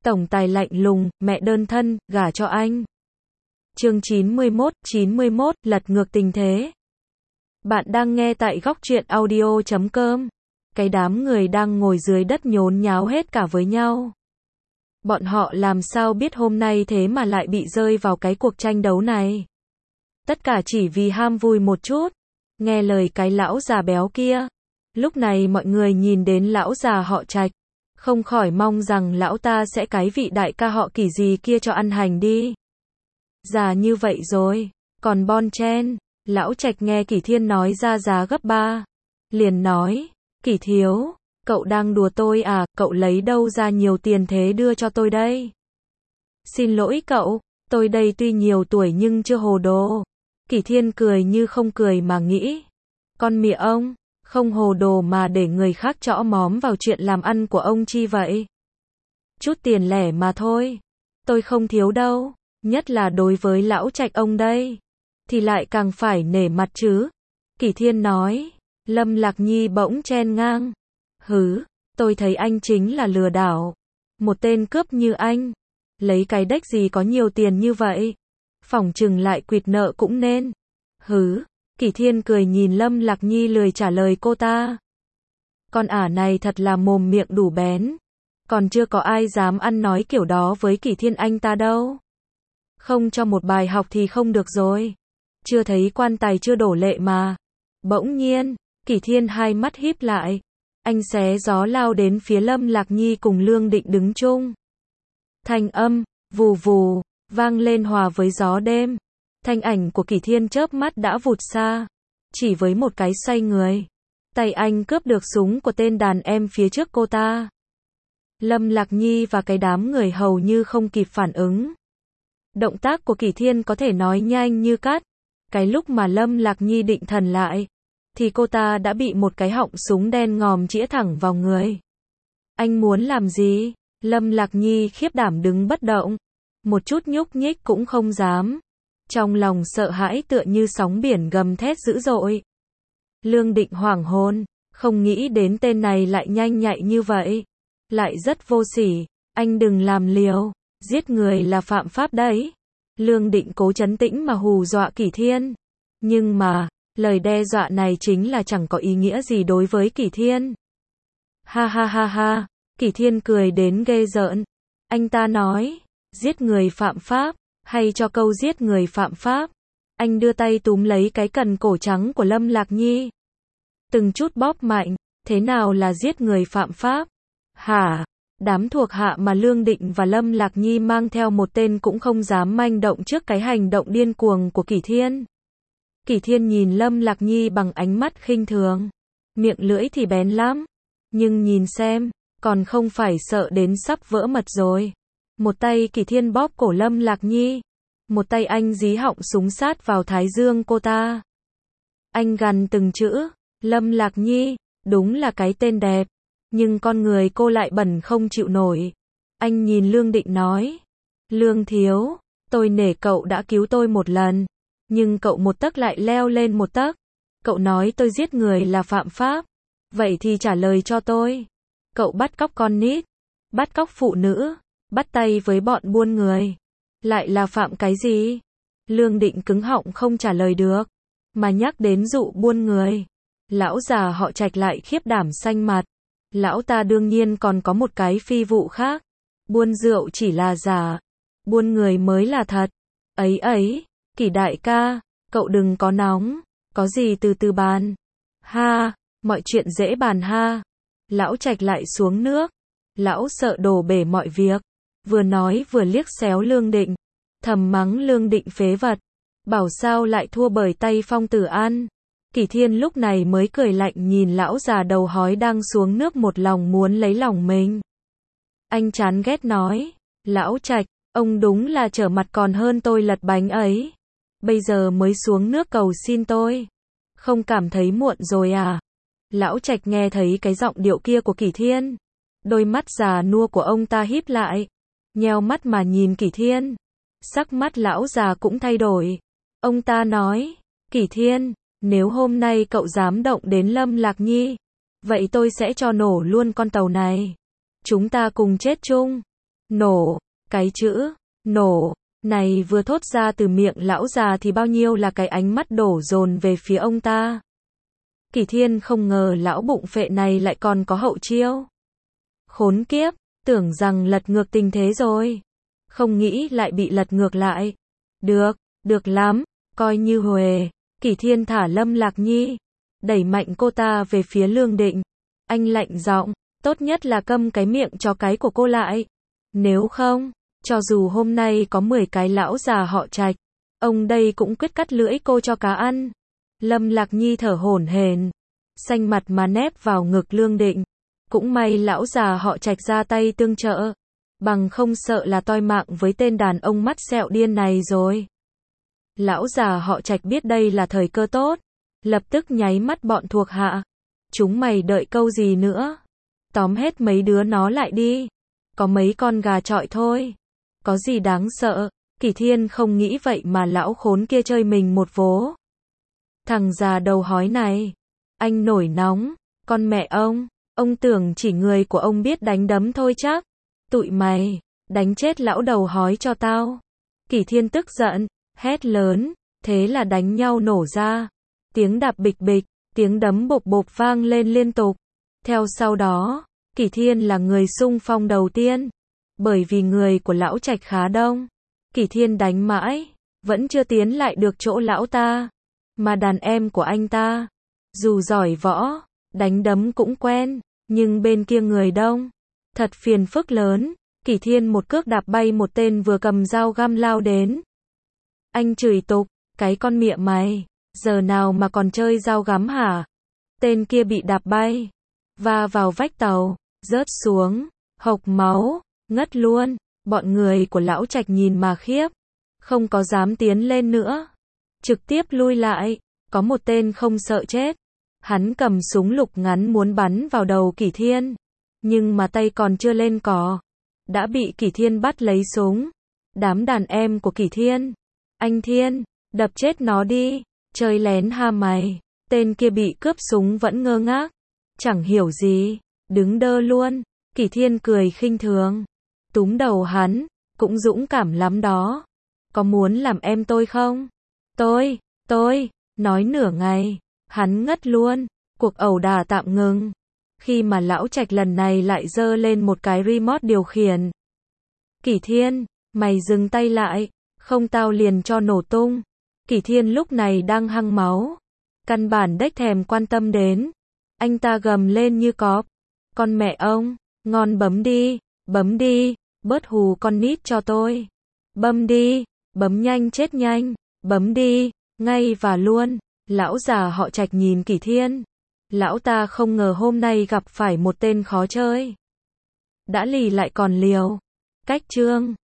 Tổng tài lạnh lùng, mẹ đơn thân, gả cho anh. Chương 91, lật ngược tình thế. Bạn đang nghe tại góc truyện audio.com. Cái đám người đang ngồi dưới đất nhốn nháo hết cả với nhau. Bọn họ làm sao biết hôm nay thế mà lại bị rơi vào cái cuộc tranh đấu này. Tất cả chỉ vì ham vui một chút. Nghe lời cái lão già béo kia. Lúc này mọi người nhìn đến lão già họ Trạch. Không khỏi mong rằng lão ta sẽ cái vị đại ca họ Kỷ gì kia cho ăn hành đi. Già như vậy rồi, còn bon chen. Lão Trạch nghe Kỷ Thiên nói ra giá gấp 3. Liền nói, Kỷ thiếu, cậu đang đùa tôi à, cậu lấy đâu ra nhiều tiền thế đưa cho tôi đây? Xin lỗi cậu, tôi đây tuy nhiều tuổi nhưng chưa hồ đồ. Kỷ Thiên cười như không cười mà nghĩ. Con mẹ ông, không hồ đồ mà để người khác chõ móm vào chuyện làm ăn của ông chi vậy? Chút tiền lẻ mà thôi. Tôi không thiếu đâu, nhất là đối với lão Trạch ông đây. Thì lại càng phải nể mặt chứ. Kỷ Thiên nói. Lâm Lạc Nhi bỗng chen ngang. Hứ, tôi thấy anh chính là lừa đảo. Một tên cướp như anh. Lấy cái đếch gì có nhiều tiền như vậy. Phỏng chừng lại quỵt nợ cũng nên. Hứ. Kỷ Thiên cười nhìn Lâm Lạc Nhi lười trả lời cô ta. Con ả này thật là mồm miệng đủ bén. Còn chưa có ai dám ăn nói kiểu đó với Kỷ Thiên anh ta đâu. Không cho một bài học thì không được rồi. Chưa thấy quan tài chưa đổ lệ mà. Bỗng nhiên, Kỷ Thiên hai mắt híp lại. Anh xé gió lao đến phía Lâm Lạc Nhi cùng Lương Định đứng chung. Thanh âm, vù vù, vang lên hòa với gió đêm. Thanh ảnh của Kỷ Thiên chớp mắt đã vụt xa. Chỉ với một cái xoay người. Tay anh cướp được súng của tên đàn em phía trước cô ta. Lâm Lạc Nhi và cái đám người hầu như không kịp phản ứng. Động tác của Kỷ Thiên có thể nói nhanh như cắt. Cái lúc mà Lâm Lạc Nhi định thần lại, thì cô ta đã bị một cái họng súng đen ngòm chĩa thẳng vào người. Anh muốn làm gì? Lâm Lạc Nhi khiếp đảm đứng bất động. Một chút nhúc nhích cũng không dám. Trong lòng sợ hãi tựa như sóng biển gầm thét dữ dội. Lương Định hoảng hồn, không nghĩ đến tên này lại nhanh nhạy như vậy. Lại rất vô sỉ, anh đừng làm liều, giết người là phạm pháp đấy. Lương Định cố trấn tĩnh mà hù dọa Kỷ Thiên. Nhưng mà, lời đe dọa này chính là chẳng có ý nghĩa gì đối với Kỷ Thiên. Ha ha ha ha, Kỷ Thiên cười đến ghê rợn. Anh ta nói, giết người phạm pháp, hay cho câu giết người phạm pháp. Anh đưa tay túm lấy cái cần cổ trắng của Lâm Lạc Nhi. Từng chút bóp mạnh, thế nào là giết người phạm pháp? Hả? Đám thuộc hạ mà Lương Định và Lâm Lạc Nhi mang theo một tên cũng không dám manh động trước cái hành động điên cuồng của Kỷ Thiên. Kỷ Thiên nhìn Lâm Lạc Nhi bằng ánh mắt khinh thường. Miệng lưỡi thì bén lắm. Nhưng nhìn xem, còn không phải sợ đến sắp vỡ mật rồi. Một tay Kỷ Thiên bóp cổ Lâm Lạc Nhi. Một tay anh dí họng súng sát vào thái dương cô ta. Anh gằn từng chữ. Lâm Lạc Nhi, đúng là cái tên đẹp. Nhưng con người cô lại bẩn không chịu nổi. Anh nhìn Lương Định nói. Lương thiếu, tôi nể cậu đã cứu tôi một lần. Nhưng cậu một tấc lại leo lên một tấc. Cậu nói tôi giết người là phạm pháp. Vậy thì trả lời cho tôi. Cậu bắt cóc con nít. Bắt cóc phụ nữ. Bắt tay với bọn buôn người. Lại là phạm cái gì? Lương Định cứng họng không trả lời được. Mà nhắc đến dụ buôn người. Lão già họ Trạch lại khiếp đảm xanh mặt. Lão ta đương nhiên còn có một cái phi vụ khác. Buôn rượu chỉ là giả. Buôn người mới là thật. Ấy ấy, Kỷ đại ca, cậu đừng có nóng. Có gì từ từ bàn. Ha, mọi chuyện dễ bàn ha. Lão Trạch lại xuống nước. Lão sợ đổ bể mọi việc. Vừa nói vừa liếc xéo Lương Định. Thầm mắng Lương Định phế vật. Bảo sao lại thua bởi tay Phong Tử An. Kỷ Thiên lúc này mới cười lạnh nhìn lão già đầu hói đang xuống nước một lòng muốn lấy lòng mình. Anh chán ghét nói. Lão Trạch, ông đúng là trở mặt còn hơn tôi lật bánh ấy. Bây giờ mới xuống nước cầu xin tôi. Không cảm thấy muộn rồi à? Lão Trạch nghe thấy cái giọng điệu kia của Kỷ Thiên. Đôi mắt già nua của ông ta híp lại. Nheo mắt mà nhìn Kỷ Thiên. Sắc mắt lão già cũng thay đổi. Ông ta nói. Kỷ Thiên, nếu hôm nay cậu dám động đến Lâm Lạc Nhi, vậy tôi sẽ cho nổ luôn con tàu này. Chúng ta cùng chết chung. Nổ, cái chữ, nổ, này vừa thốt ra từ miệng lão già thì bao nhiêu là cái ánh mắt đổ dồn về phía ông ta. Kỷ Thiên không ngờ lão bụng phệ này lại còn có hậu chiêu. Khốn kiếp, tưởng rằng lật ngược tình thế rồi. Không nghĩ lại bị lật ngược lại. Được lắm, coi như huề. Kỷ Thiên thả Lâm Lạc Nhi, đẩy mạnh cô ta về phía Lương Định. Anh lạnh giọng, tốt nhất là câm cái miệng cho cái của cô lại. Nếu không, cho dù hôm nay có 10 cái lão già họ Trạch, ông đây cũng quyết cắt lưỡi cô cho cá ăn. Lâm Lạc Nhi thở hổn hển, xanh mặt mà nép vào ngực Lương Định. Cũng may lão già họ Trạch ra tay tương trợ, bằng không sợ là toi mạng với tên đàn ông mắt sẹo điên này rồi. Lão già họ Trạch biết đây là thời cơ tốt, lập tức nháy mắt bọn thuộc hạ. Chúng mày đợi câu gì nữa? Tóm hết mấy đứa nó lại đi. Có mấy con gà chọi thôi. Có gì đáng sợ? Kỷ Thiên không nghĩ vậy mà lão khốn kia chơi mình một vố. Thằng già đầu hói này, anh nổi nóng, con mẹ ông tưởng chỉ người của ông biết đánh đấm thôi chắc. Tụi mày, đánh chết lão đầu hói cho tao. Kỷ Thiên tức giận, hét lớn, thế là đánh nhau nổ ra. Tiếng đạp bịch bịch, tiếng đấm bộp bộp vang lên liên tục. Theo sau đó, Kỷ Thiên là người xung phong đầu tiên. Bởi vì người của lão Trạch khá đông, Kỷ Thiên đánh mãi, vẫn chưa tiến lại được chỗ lão ta. Mà đàn em của anh ta, dù giỏi võ, đánh đấm cũng quen, nhưng bên kia người đông, thật phiền phức lớn. Kỷ Thiên một cước đạp bay một tên vừa cầm dao găm lao đến. Anh chửi tục, cái con mẹ mày, giờ nào mà còn chơi dao găm hả? Tên kia bị đạp bay, va vào vách tàu, rớt xuống, hộc máu, ngất luôn. Bọn người của lão Trạch nhìn mà khiếp, không có dám tiến lên nữa, trực tiếp lui lại. Có một tên không sợ chết, hắn cầm súng lục ngắn muốn bắn vào đầu Kỷ Thiên, nhưng mà tay còn chưa lên cò, đã bị Kỷ Thiên bắt lấy súng. Đám đàn em của Kỷ Thiên, anh Thiên, đập chết nó đi, chơi lén ha mày. Tên kia bị cướp súng vẫn ngơ ngác, chẳng hiểu gì, đứng đơ luôn. Kỷ Thiên cười khinh thường, túm đầu hắn, cũng dũng cảm lắm đó. Có muốn làm em tôi không? Tôi, nói nửa ngày, hắn ngất luôn. Cuộc ẩu đả tạm ngừng, khi mà lão Trạch lần này lại giơ lên một cái remote điều khiển. Kỷ Thiên, mày dừng tay lại, không tao liền cho nổ tung. Kỷ Thiên lúc này đang hăng máu, căn bản đếch thèm quan tâm đến. Anh ta gầm lên như cọp, con mẹ ông, ngon bấm đi, bớt hù con nít cho tôi. Bấm đi, bấm nhanh chết nhanh, bấm đi, ngay và luôn. Lão già họ Trạch nhìn Kỷ Thiên, lão ta không ngờ hôm nay gặp phải một tên khó chơi. Đã lì lại còn liều. Cách chương